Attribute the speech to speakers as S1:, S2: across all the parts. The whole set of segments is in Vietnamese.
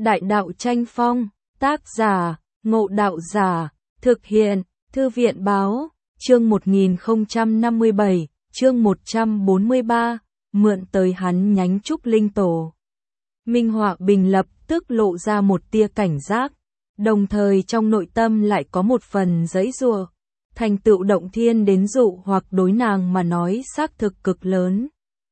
S1: Đại đạo tranh phong, tác giả, Ngộ Đạo Giả, thực hiện, Thư viện báo, chương 1057, chương 143, mượn tới hắn nhánh trúc linh tổ. Minh Họa Bình lập tức lộ ra một tia cảnh giác, đồng thời trong nội tâm lại có một phần giãy giụa. Thành tựu động thiên đến dụ hoặc đối nàng mà nói xác thực cực lớn.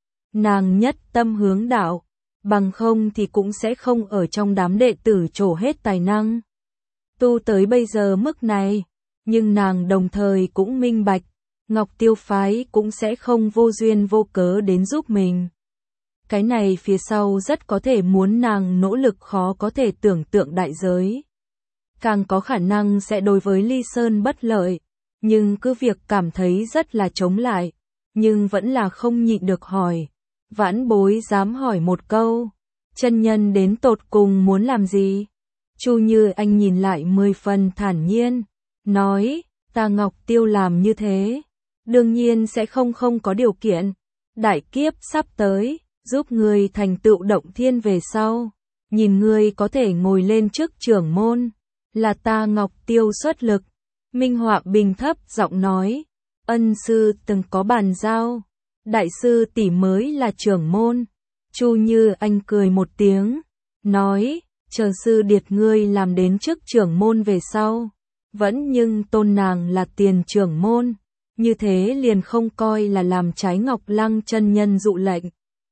S1: Nàng nhất tâm hướng đạo, bằng không thì cũng sẽ không ở trong đám đệ tử trổ hết tài năng. Tu tới bây giờ mức này, nhưng nàng đồng thời cũng minh bạch, Ngọc Tiêu phái cũng sẽ không vô duyên vô cớ đến giúp mình. Cái này phía sau rất có thể muốn nàng nỗ lực khó có thể tưởng tượng đại giới. Càng có khả năng sẽ đối với Ly Sơn bất lợi, nhưng cứ việc cảm thấy rất là chống lại, nhưng vẫn là không nhịn được hỏi. Vãn bối dám hỏi một câu, chân nhân đến tột cùng muốn làm gì? Chu Như Anh nhìn lại 10 phần thản nhiên, nói, ta Ngọc Tiêu làm như thế, đương nhiên sẽ không có điều kiện. Đại kiếp sắp tới, giúp ngươi thành tựu động thiên về sau, nhìn ngươi có thể ngồi lên chức trưởng môn, là ta Ngọc Tiêu xuất lực. Minh Họa Bình thấp giọng nói, ân sư từng có bàn giao, đại sư tỷ mới là trưởng môn. Chu Như Anh cười một tiếng, nói, chờ sư điệt ngươi làm đến chức trưởng môn về sau, vẫn nhưng tôn nàng là tiền trưởng môn, như thế liền không coi là làm trái Ngọc Lăng chân nhân dụ lệnh.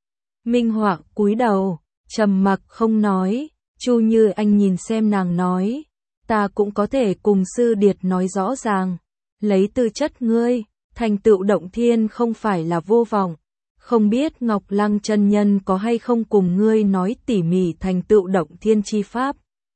S1: Minh Họa cúi đầu, trầm mặc không nói. Chu Như Anh nhìn xem nàng nói, ta cũng có thể cùng sư điệt nói rõ ràng, lấy tư chất ngươi, thành tựu động thiên không phải là vô vọng, không biết Ngọc Lăng chân nhân có hay không cùng ngươi nói tỉ mỉ thành tựu động thiên chi pháp.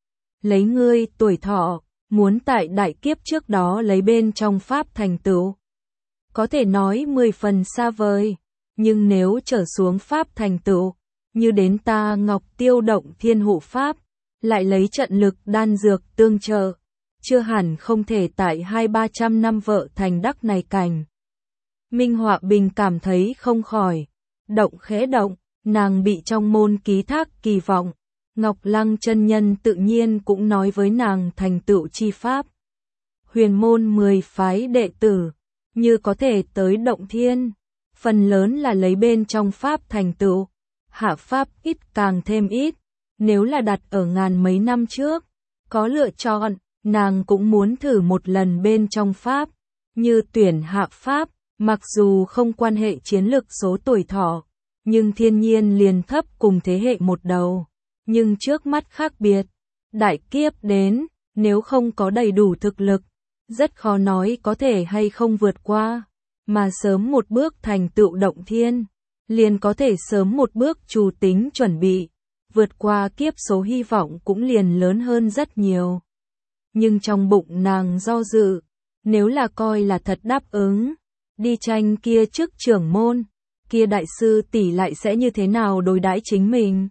S1: Lấy ngươi tuổi thọ, muốn tại đại kiếp trước đó lấy bên trong pháp thành tựu, có thể nói 10 phần xa vời, nhưng nếu trở xuống pháp thành tựu, như đến ta Ngọc Tiêu động thiên hộ pháp, lại lấy trận lực đan dược tương trợ, chưa hẳn không thể tại 200-300 năm vợ thành đắc này cảnh. Minh Họa Bình cảm thấy không khỏi động khẽ động, nàng bị trong môn ký thác kỳ vọng, Ngọc Lăng chân nhân tự nhiên cũng nói với nàng thành tựu chi pháp. Huyền môn 10 phái đệ tử, như có thể tới động thiên, phần lớn là lấy bên trong pháp thành tựu, hạ pháp ít càng thêm ít. Nếu là đặt ở ngàn mấy năm trước, có lựa chọn, nàng cũng muốn thử một lần bên trong pháp, như tuyển hạ pháp, mặc dù không quan hệ chiến lực số tuổi thọ, nhưng thiên nhiên liền thấp cùng thế hệ một đầu. Nhưng trước mắt khác biệt, đại kiếp đến, nếu không có đầy đủ thực lực, rất khó nói có thể hay không vượt qua, mà sớm một bước thành tựu động thiên, liền có thể sớm một bước chủ tính chuẩn bị. Vượt qua kiếp số hy vọng cũng liền lớn hơn rất nhiều. Nhưng trong bụng nàng do dự, nếu là coi là thật đáp ứng, đi tranh kia chức trưởng môn, kia đại sư tỷ lại sẽ như thế nào đối đãi chính mình.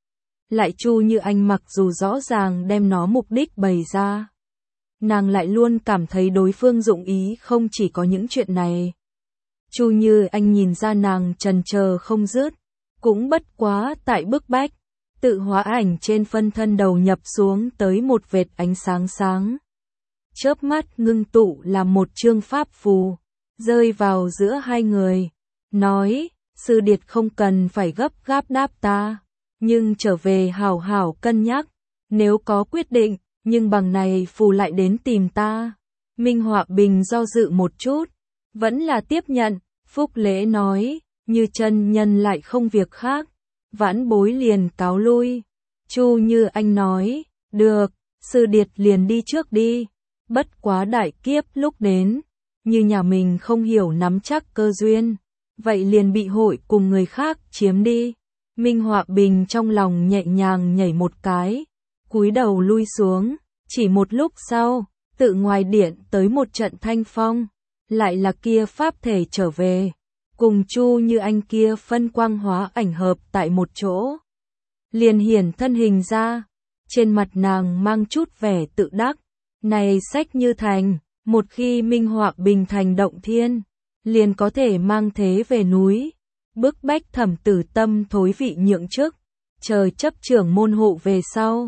S1: Lại Chu Như Anh mặc dù rõ ràng đem nó mục đích bày ra, nàng lại luôn cảm thấy đối phương dụng ý không chỉ có những chuyện này. Chu Như Anh nhìn ra nàng trần chờ không dứt, cũng bất quá tại bức bách. Tự hóa ảnh trên phân thân đầu nhập xuống tới một vệt ánh sáng sáng. Chớp mắt ngưng tụ làm một chương pháp phù, rơi vào giữa hai người. Nói, sư điệt không cần phải gấp gáp đáp ta, nhưng trở về hảo hảo cân nhắc, nếu có quyết định, nhưng bằng này phù lại đến tìm ta. Minh Họa Bình do dự một chút, vẫn là tiếp nhận. Phúc Lễ nói, như chân nhân lại không việc khác, vãn bối liền cáo lui. Chu Như Anh nói, được, sư điệt liền đi trước đi, bất quá đại kiếp lúc đến, như nhà mình không hiểu nắm chắc cơ duyên, vậy liền bị hội cùng người khác chiếm đi. Minh Họa Bình trong lòng nhẹ nhàng nhảy một cái, cúi đầu lui xuống, chỉ một lúc sau, tự ngoài điện tới một trận thanh phong, lại là kia pháp thể trở về. Cùng Chu Như Anh kia phân quang hóa ảnh hợp tại một chỗ, liền hiển thân hình ra, trên mặt nàng mang chút vẻ tự đắc, này sách như thành, một khi Minh Họa Bình thành động thiên, liền có thể mang thế về núi, bức bách Thẩm Tử Tâm thối vị nhượng chức, chờ chấp trưởng môn hộ về sau,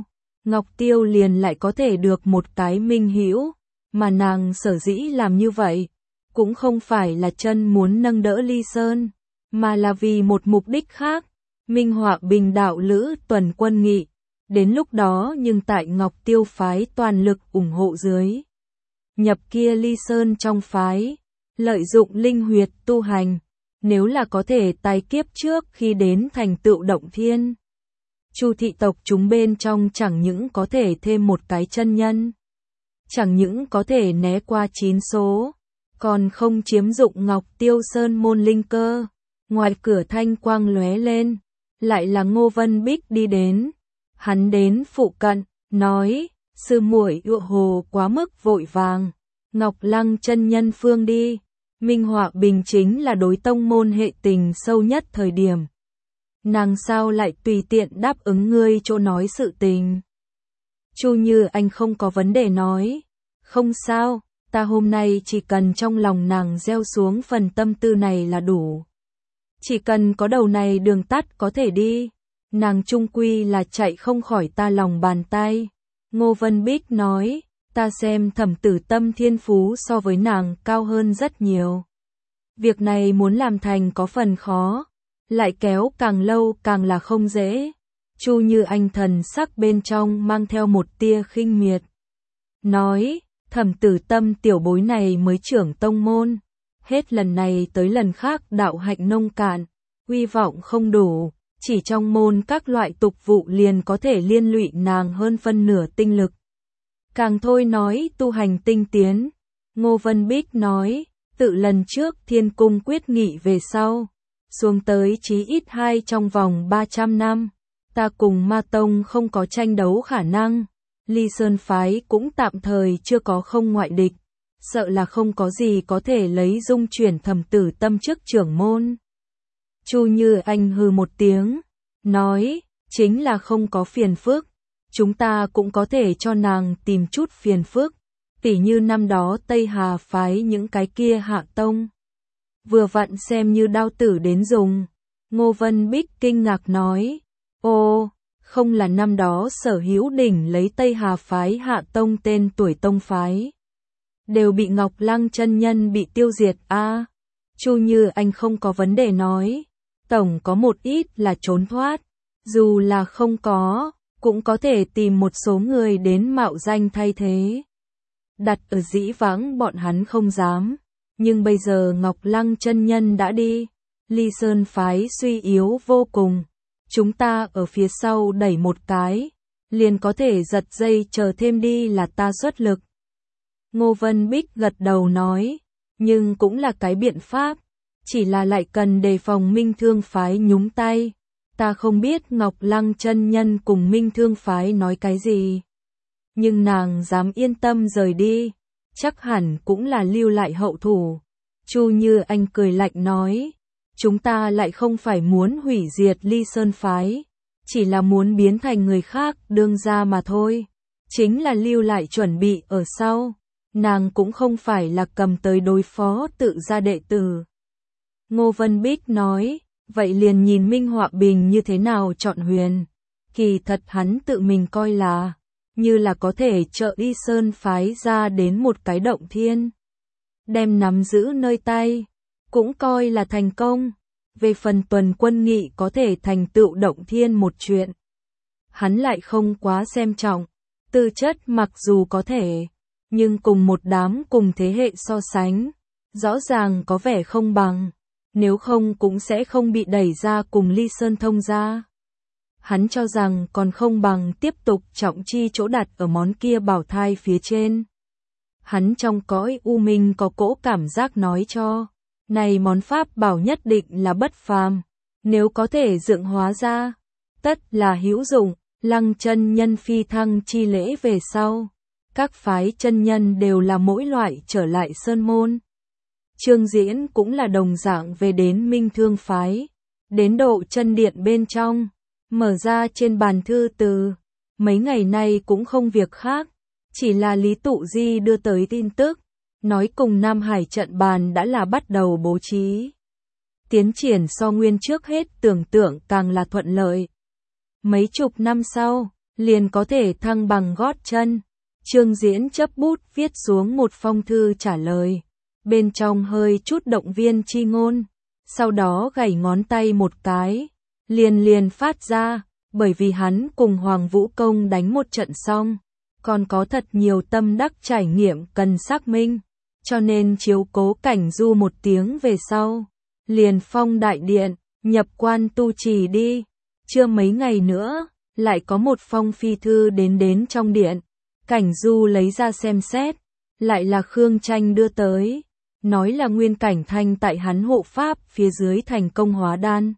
S1: Ngọc Tiêu liền lại có thể được một cái minh hữu, mà nàng sở dĩ làm như vậy, cũng không phải là chân muốn nâng đỡ Ly Sơn, mà là vì một mục đích khác, minh họa bình đạo lữ tuần quân nghị. Đến lúc đó nhưng tại Ngọc Tiêu phái toàn lực ủng hộ dưới, nhập kia Ly Sơn trong phái, lợi dụng linh huyệt tu hành, nếu là có thể tái kiếp trước khi đến thành tựu động thiên. Chu thị tộc chúng bên trong chẳng những có thể thêm một cái chân nhân, chẳng những có thể né qua 9 số, còn không chiếm dụng Ngọc Tiêu Sơn môn linh cơ. Ngoài cửa thanh quang lóe lên, lại là Ngô Vân Bích đi đến. Hắn đến phụ cận, nói, sư muội ựa hồ quá mức vội vàng, Ngọc Lăng chân nhân phương đi. Minh Họa Bình chính là đối tông môn hệ tình sâu nhất thời điểm. Nàng sao lại tùy tiện đáp ứng ngươi chỗ nói sự tình. Chu Như Anh không có vấn đề nói, không sao, ta hôm nay chỉ cần trong lòng nàng gieo xuống phần tâm tư này là đủ. Chỉ cần có đầu này đường tắt có thể đi, nàng chung quy là chạy không khỏi ta lòng bàn tay. Ngô Vân Bích nói, ta xem Thẩm Tử Tâm thiên phú so với nàng cao hơn rất nhiều. Việc này muốn làm thành có phần khó, lại kéo càng lâu càng là không dễ. Chu Như Anh thần sắc bên trong mang theo một tia khinh miệt. Nói, Thẩm Tử Tâm tiểu bối này mới trưởng tông môn. Hết lần này tới lần khác đạo hạnh nông cạn, uy vọng không đủ, chỉ trong môn các loại tục vụ liền có thể liên lụy nàng hơn phân nửa tinh lực. Càng thôi nói tu hành tinh tiến. Ngô Vân Bích nói, tự lần trước Thiên Cung quyết nghị về sau, xuống tới chí ít 2 trong vòng 300 năm, ta cùng Ma Tông không có tranh đấu khả năng, Ly Sơn phái cũng tạm thời chưa có không ngoại địch, sợ là không có gì có thể lấy dung chuyển Thẩm Tử Tâm trước trưởng môn. Chu Như Anh hừ một tiếng, nói, chính là không có phiền phức, chúng ta cũng có thể cho nàng tìm chút phiền phức, tỉ như năm đó Tây Hà phái những cái kia hạ tông. Vừa vặn xem như đao tử đến dùng. Ngô Vân Bích kinh ngạc nói, ô, không là năm đó Sở Hữu Đỉnh lấy Tây Hà phái hạ tông tên tuổi tông phái, đều bị Ngọc Lăng chân nhân bị tiêu diệt a. Chu Như Anh không có vấn đề nói, tổng có một ít là trốn thoát, dù là không có, cũng có thể tìm một số người đến mạo danh thay thế. Đặt ở dĩ vãng bọn hắn không dám, nhưng bây giờ Ngọc Lăng chân nhân đã đi, Ly Sơn phái suy yếu vô cùng, chúng ta ở phía sau đẩy một cái, liền có thể giật dây chờ thêm đi là ta xuất lực. Ngô Vân Bích gật đầu nói, nhưng cũng là cái biện pháp, chỉ là lại cần đề phòng Minh Thương phái nhúng tay. Ta không biết Ngọc Lăng chân nhân cùng Minh Thương phái nói cái gì, nhưng nàng dám yên tâm rời đi, chắc hẳn cũng là lưu lại hậu thủ. Chu Như Anh cười lạnh nói, chúng ta lại không phải muốn hủy diệt Ly Sơn phái, chỉ là muốn biến thành người khác đương ra mà thôi, chính là lưu lại chuẩn bị ở sau, nàng cũng không phải là cầm tới đối phó tự gia đệ tử. Ngô Vân Bích nói, vậy liền nhìn Minh Họa Bình như thế nào chọn huyền, kỳ thật hắn tự mình coi là, như là có thể trợ Ly Sơn phái ra đến một cái động thiên, đem nắm giữ nơi tay, cũng coi là thành công. Về phần tuần quân nghị có thể thành tựu động thiên một chuyện, hắn lại không quá xem trọng, tư chất mặc dù có thể, nhưng cùng một đám cùng thế hệ so sánh, rõ ràng có vẻ không bằng, nếu không cũng sẽ không bị đẩy ra cùng Ly Sơn thông ra. Hắn cho rằng còn không bằng tiếp tục trọng chi chỗ đặt ở món kia bảo thai phía trên. Hắn trong cõi u minh có cỗ cảm giác nói cho, này món pháp bảo nhất định là bất phàm, nếu có thể dựng hóa ra, tất là hữu dụng. Lăng chân nhân phi thăng chi lễ về sau, các phái chân nhân đều là mỗi loại trở lại sơn môn. Trương Diễn cũng là đồng dạng về đến Minh Thương phái, đến độ chân điện bên trong, mở ra trên bàn thư từ, mấy ngày nay cũng không việc khác, chỉ là Lý Tụ Di đưa tới tin tức, nói cùng Nam Hải trận bàn đã là bắt đầu bố trí. Tiến triển so nguyên trước hết tưởng tượng càng là thuận lợi. Mấy chục năm sau, liền có thể thăng bằng gót chân. Trương Diễn chấp bút viết xuống một phong thư trả lời, bên trong hơi chút động viên chi ngôn, sau đó gảy ngón tay một cái, liền phát ra, bởi vì hắn cùng Hoàng Vũ Công đánh một trận xong, còn có thật nhiều tâm đắc trải nghiệm cần xác minh, cho nên chiếu cố Cảnh Du một tiếng về sau, liền phong đại điện, nhập quan tu trì đi. Chưa mấy ngày nữa, lại có một phong phi thư đến trong điện. Cảnh Du lấy ra xem xét, lại là Khương Tranh đưa tới, nói là Nguyên Cảnh Thanh tại hắn hộ pháp phía dưới thành công hóa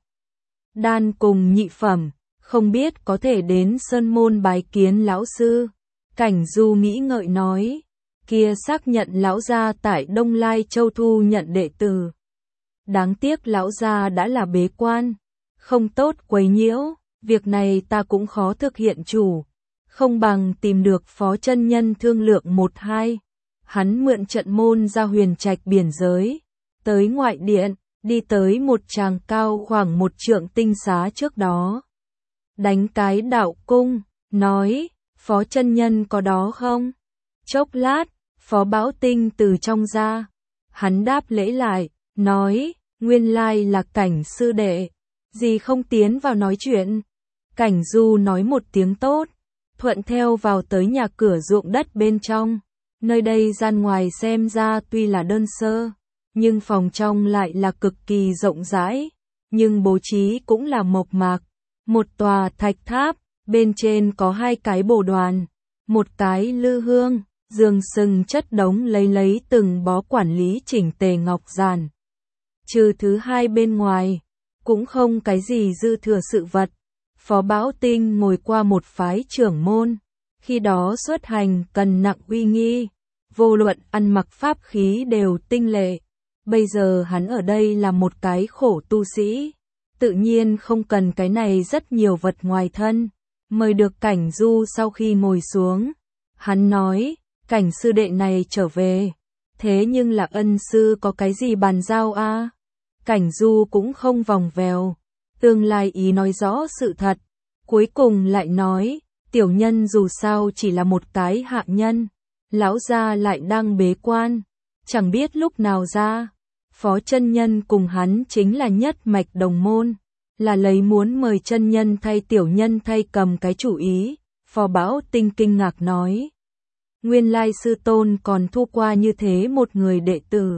S1: đan cùng nhị phẩm, không biết có thể đến sơn môn bái kiến lão sư. Cảnh Du nghĩ ngợi nói, kia xác nhận lão gia tại Đông Lai Châu thu nhận đệ tử. Đáng tiếc lão gia đã là bế quan, không tốt quấy nhiễu, việc này ta cũng khó thực hiện chủ. Không bằng tìm được Phó chân nhân thương lượng một hai. Hắn mượn trận môn ra huyền trạch biển giới, tới ngoại điện, đi tới một tràng cao khoảng 1 trượng tinh xá trước đó. Đánh cái đạo cung, nói, Phó chân nhân có đó không? Chốc lát, Phó Bảo Tinh từ trong ra. Hắn đáp lễ lại, nói, nguyên lai là Cảnh sư đệ, gì không tiến vào nói chuyện. Cảnh Du nói một tiếng tốt, thuận theo vào tới nhà cửa ruộng đất bên trong. Nơi đây gian ngoài xem ra tuy là đơn sơ, nhưng phòng trong lại là cực kỳ rộng rãi, nhưng bố trí cũng là mộc mạc. Một tòa thạch tháp, bên trên có 2 cái bồ đoàn, một cái lư hương, giường sừng chất đống lấy từng bó quản lý chỉnh tề ngọc giản. Trừ thứ hai bên ngoài, cũng không cái gì dư thừa sự vật. Phó Bảo Tinh ngồi qua một phái trưởng môn, khi đó xuất hành cần nặng uy nghi, vô luận ăn mặc pháp khí đều tinh lệ. Bây giờ hắn ở đây là một cái khổ tu sĩ, tự nhiên không cần cái này rất nhiều vật ngoài thân. Mời được Cảnh Du sau khi ngồi xuống, hắn nói, Cảnh sư đệ này trở về, thế nhưng là ân sư có cái gì bàn giao a? Cảnh Du cũng không vòng vèo, tương lai ý nói rõ sự thật, cuối cùng lại nói, tiểu nhân dù sao chỉ là một cái hạ nhân, lão gia lại đang bế quan, chẳng biết lúc nào ra. Phó chân nhân cùng hắn chính là nhất mạch đồng môn, là lấy muốn mời chân nhân thay tiểu nhân thay cầm cái chủ ý. Phó Bảo Tinh kinh ngạc nói, nguyên lai sư tôn còn thu qua như thế một người đệ tử.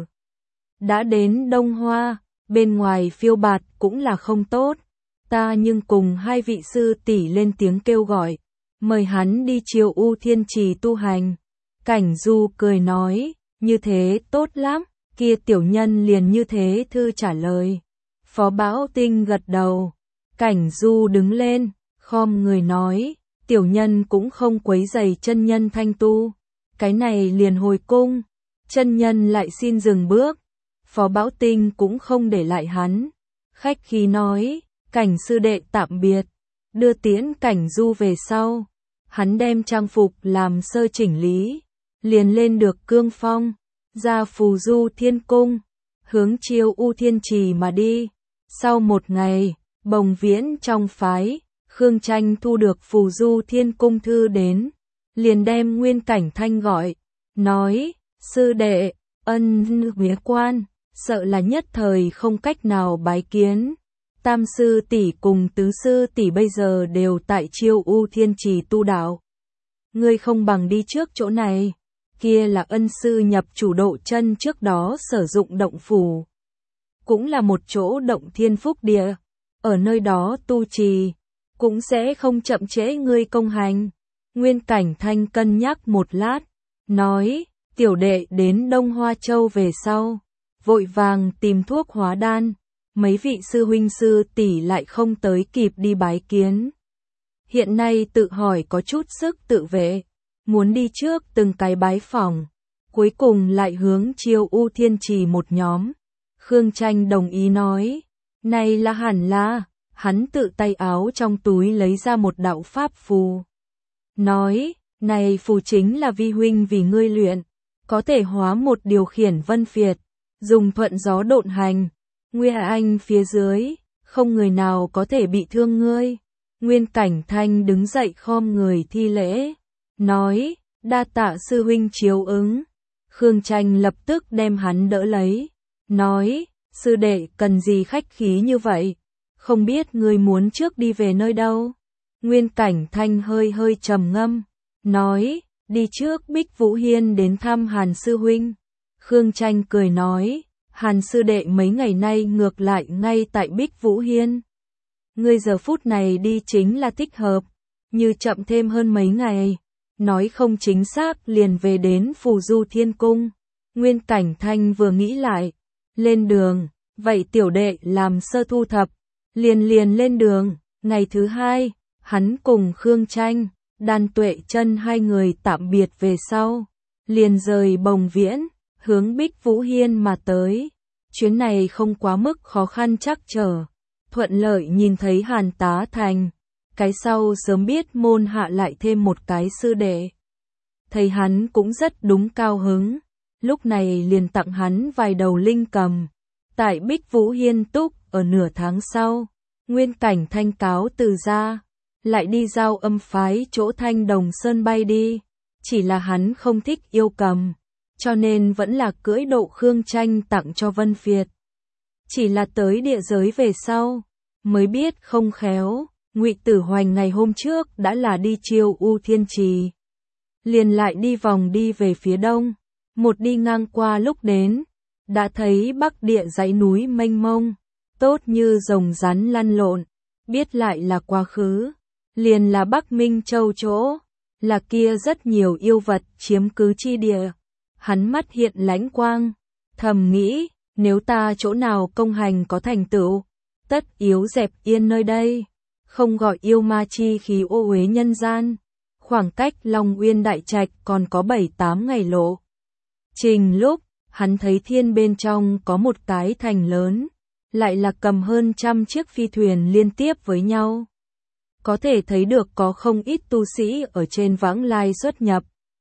S1: Đã đến Đông Hoa, bên ngoài phiêu bạt cũng là không tốt, ta nhưng cùng 2 vị sư tỷ lên tiếng kêu gọi, mời hắn đi Triều U Thiên Trì tu hành. Cảnh Du cười nói, như thế tốt lắm, kia tiểu nhân liền như thế thư trả lời. Phó Bảo Tinh gật đầu, Cảnh Du đứng lên, khom người nói, tiểu nhân cũng không quấy rầy chân nhân thanh tu, cái này liền hồi cung. Chân nhân lại xin dừng bước, Phó Bảo Tinh cũng không để lại hắn, khách khí nói, Cảnh sư đệ tạm biệt, đưa tiễn Cảnh Du về sau, hắn đem trang phục làm sơ chỉnh lý, liền lên được cương phong, ra Phù Du Thiên Cung, hướng Triều U Thiên Trì mà đi. Sau 1 ngày, Bồng Viễn trong phái, Khương Tranh thu được Phù Du Thiên Cung thư đến, liền đem Nguyên Cảnh Thanh gọi, nói, sư đệ, ân bế quan, sợ là nhất thời không cách nào bái kiến. Tam sư tỷ cùng tứ sư tỷ bây giờ đều tại Triều U Thiên Trì tu đạo. Ngươi không bằng đi trước chỗ này, kia là ân sư nhập chủ độ chân trước đó sử dụng động phủ. Cũng là một chỗ động thiên phúc địa, ở nơi đó tu trì, cũng sẽ không chậm trễ ngươi công hành. Nguyên Cảnh Thanh cân nhắc một lát, nói, tiểu đệ đến Đông Hoa Châu về sau, vội vàng tìm thuốc hóa đan, mấy vị sư huynh sư tỷ lại không tới kịp đi bái kiến. Hiện nay tự hỏi có chút sức tự vệ, muốn đi trước từng cái bái phỏng, cuối cùng lại hướng Triều U Thiên Trì một nhóm. Khương Tranh đồng ý nói, này là hẳn là, hắn tự tay áo trong túi lấy ra một đạo pháp phù. Nói, này phù chính là vi huynh vì ngươi luyện, có thể hóa một điều khiển vân phiệt, dùng thuận gió độn hành, Nguy Anh phía dưới, không người nào có thể bị thương ngươi. Nguyên Cảnh Thanh đứng dậy khom người thi lễ, nói, đa tạ sư huynh chiếu ứng. Khương Tranh lập tức đem hắn đỡ lấy, nói, sư đệ cần gì khách khí như vậy, không biết ngươi muốn trước đi về nơi đâu. Nguyên Cảnh Thanh hơi hơi trầm ngâm, nói, đi trước Bích Vũ Hiên đến thăm Hàn sư huynh. Khương Tranh cười nói, Hàn sư đệ mấy ngày nay ngược lại ngay tại Bích Vũ Hiên. Ngươi giờ phút này đi chính là thích hợp, như chậm thêm hơn mấy ngày, nói không chính xác liền về đến Phù Du Thiên Cung. Nguyên Cảnh Thanh vừa nghĩ lại, lên đường, vậy tiểu đệ làm sơ thu thập, liền lên đường. Ngày thứ hai, hắn cùng Khương Tranh, Đan Tuệ Chân hai người tạm biệt về sau, liền rời Bồng Viễn, hướng Bích Vũ Hiên mà tới. Chuyến này không quá mức khó khăn trắc trở, thuận lợi nhìn thấy Hàn Tá Thành, cái sau sớm biết môn hạ lại thêm một cái sư đệ. Thấy hắn cũng rất đúng cao hứng, lúc này liền tặng hắn vài đầu linh cầm. Tại Bích Vũ Hiên túc ở nửa tháng sau, Nguyên Cảnh Thanh cáo từ ra, lại đi giao âm phái chỗ Thanh Đồng Sơn bay đi, chỉ là hắn không thích yêu cầm, cho nên vẫn là cưỡi Độ Khương Tranh tặng cho Vân Phiệt. Chỉ là tới địa giới về sau, mới biết không khéo, Ngụy Tử Hoành ngày hôm trước đã là đi chiêu U Thiên Trì, liền lại đi vòng đi về phía đông, một đi ngang qua lúc đến, đã thấy bắc địa dãy núi mênh mông, tốt như rồng rắn lăn lộn, biết lại là quá khứ, liền là Bắc Minh Châu chỗ, là kia rất nhiều yêu vật chiếm cứ chi địa. Hắn mắt hiện lãnh quang, thầm nghĩ, nếu ta chỗ nào công hành có thành tựu, tất yếu dẹp yên nơi đây, không gọi yêu ma chi khí ô uế nhân gian. Khoảng cách Long Uyên Đại Trạch còn có 7-8 ngày lộ trình lúc, hắn thấy thiên bên trong có một cái thành lớn, lại là cầm hơn 100 chiếc phi thuyền liên tiếp với nhau. Có thể thấy được có không ít tu sĩ ở trên vãng lai xuất nhập.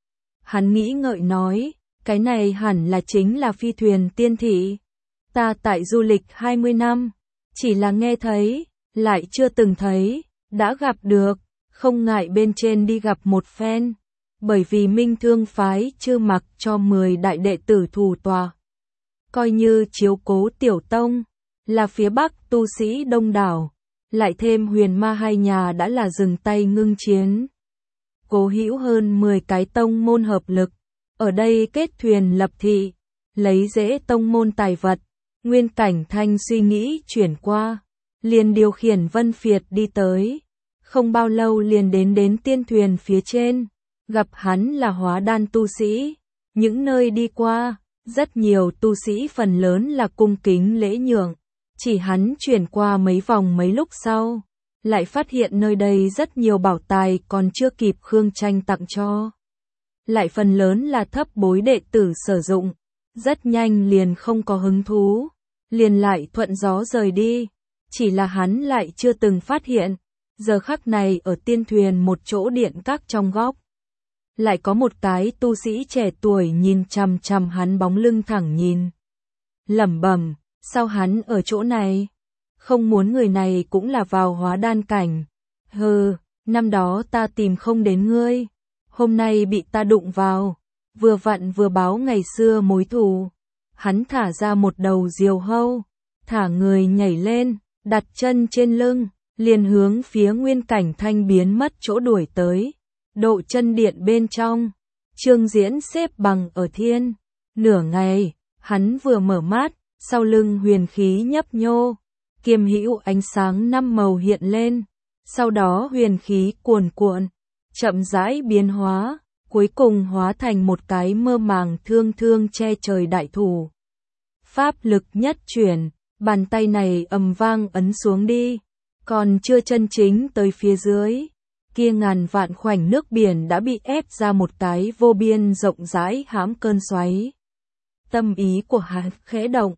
S1: Hắn nghĩ ngợi nói, cái này hẳn là chính là phi thuyền tiên thị. Ta tại du lịch 20 năm, chỉ là nghe thấy, lại chưa từng thấy, đã gặp được, không ngại bên trên đi gặp một phen. Bởi vì Minh Thương phái chưa mặc cho 10 đại đệ tử thủ tòa, coi như chiếu cố tiểu tông, là phía Bắc tu sĩ đông đảo, lại thêm Huyền Ma hai nhà đã là dừng tay ngưng chiến. Cố hữu hơn 10 cái tông môn hợp lực, ở đây kết thuyền lập thị, lấy dễ tông môn tài vật. Nguyên Cảnh Thanh suy nghĩ chuyển qua, liền điều khiển Vân Phiệt đi tới, không bao lâu liền đến tiên thuyền phía trên, gặp hắn là hóa đan tu sĩ, những nơi đi qua, rất nhiều tu sĩ phần lớn là cung kính lễ nhượng, chỉ hắn chuyển qua mấy vòng mấy lúc sau, lại phát hiện nơi đây rất nhiều bảo tài còn chưa kịp Khương Tranh tặng cho. Lại phần lớn là thấp bối đệ tử sử dụng, rất nhanh liền không có hứng thú, liền lại thuận gió rời đi, chỉ là hắn lại chưa từng phát hiện, giờ khắc này ở tiên thuyền một chỗ điện các trong góc. Lại có một cái tu sĩ trẻ tuổi nhìn chằm chằm hắn bóng lưng thẳng nhìn. Lẩm bẩm, sao hắn ở chỗ này? Không muốn người này cũng là vào hóa đan cảnh. Hừ, năm đó ta tìm không đến ngươi, hôm nay bị ta đụng vào, vừa vặn vừa báo ngày xưa mối thù. Hắn thả ra một đầu diều hâu, thả người nhảy lên, đặt chân trên lưng, liền hướng phía Nguyên Cảnh Thanh biến mất chỗ đuổi tới. Độ chân điện bên trong, Trương Diễn xếp bằng ở thiên. Nửa ngày, hắn vừa mở mắt, sau lưng huyền khí nhấp nhô, kiềm hữu ánh sáng 5 màu hiện lên, sau đó huyền khí cuồn cuộn, chậm rãi biến hóa, cuối cùng hóa thành một cái mơ màng thương thương che trời đại thủ. Pháp lực nhất chuyển, bàn tay này ầm vang ấn xuống đi, còn chưa chân chính tới phía dưới. Kia ngàn vạn khoảnh nước biển đã bị ép ra một cái vô biên rộng rãi hãm cơn xoáy. Tâm ý của hắn khẽ động,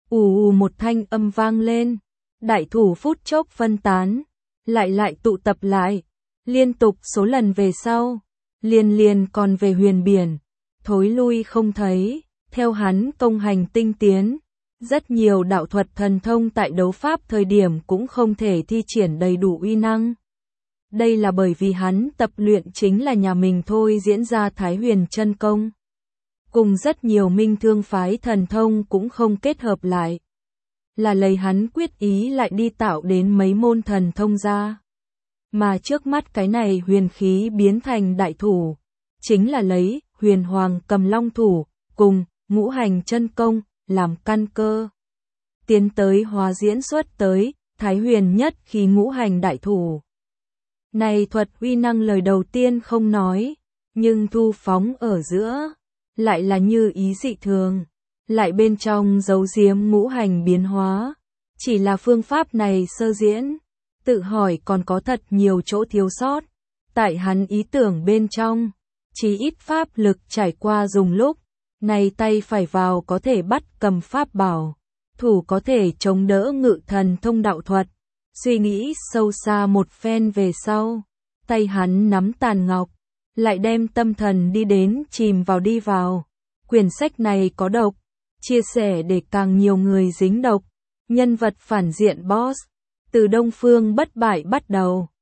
S1: ù một thanh âm vang lên, đại thủ phút chốc phân tán, lại tụ tập lại, liên tục số lần về sau, liền còn về huyền biển, thối lui không thấy, theo hắn công hành tinh tiến, rất nhiều đạo thuật thần thông tại đấu pháp thời điểm cũng không thể thi triển đầy đủ uy năng. đây là bởi vì hắn tập luyện chính là nhà mình thôi diễn ra Thái Huyền chân công. Cùng rất nhiều minh thương phái thần thông cũng không kết hợp lại. Là lấy hắn quyết ý lại đi tạo đến mấy môn thần thông ra. Mà trước mắt cái này huyền khí biến thành đại thủ, chính là lấy huyền hoàng cầm long thủ, cùng ngũ hành chân công, làm căn cơ. Tiến tới hóa diễn xuất tới, Thái Huyền nhất khí ngũ hành đại thủ. Này thuật uy năng lời đầu tiên không nói, nhưng thu phóng ở giữa, lại là như ý dị thường, lại bên trong giấu giếm ngũ hành biến hóa. Chỉ là phương pháp này sơ diễn, tự hỏi còn có thật nhiều chỗ thiếu sót, tại hắn ý tưởng bên trong, chỉ ít pháp lực trải qua dùng lúc, này tay phải vào có thể bắt cầm pháp bảo, thủ có thể chống đỡ ngự thần thông đạo thuật. Suy nghĩ sâu xa một phen về sau, tay hắn nắm tàn ngọc, lại đem tâm thần đi đến chìm vào đi vào. Quyển sách này có độc, chia sẻ để càng nhiều người dính độc. Nhân vật phản diện boss, từ Đông Phương bất bại bắt đầu.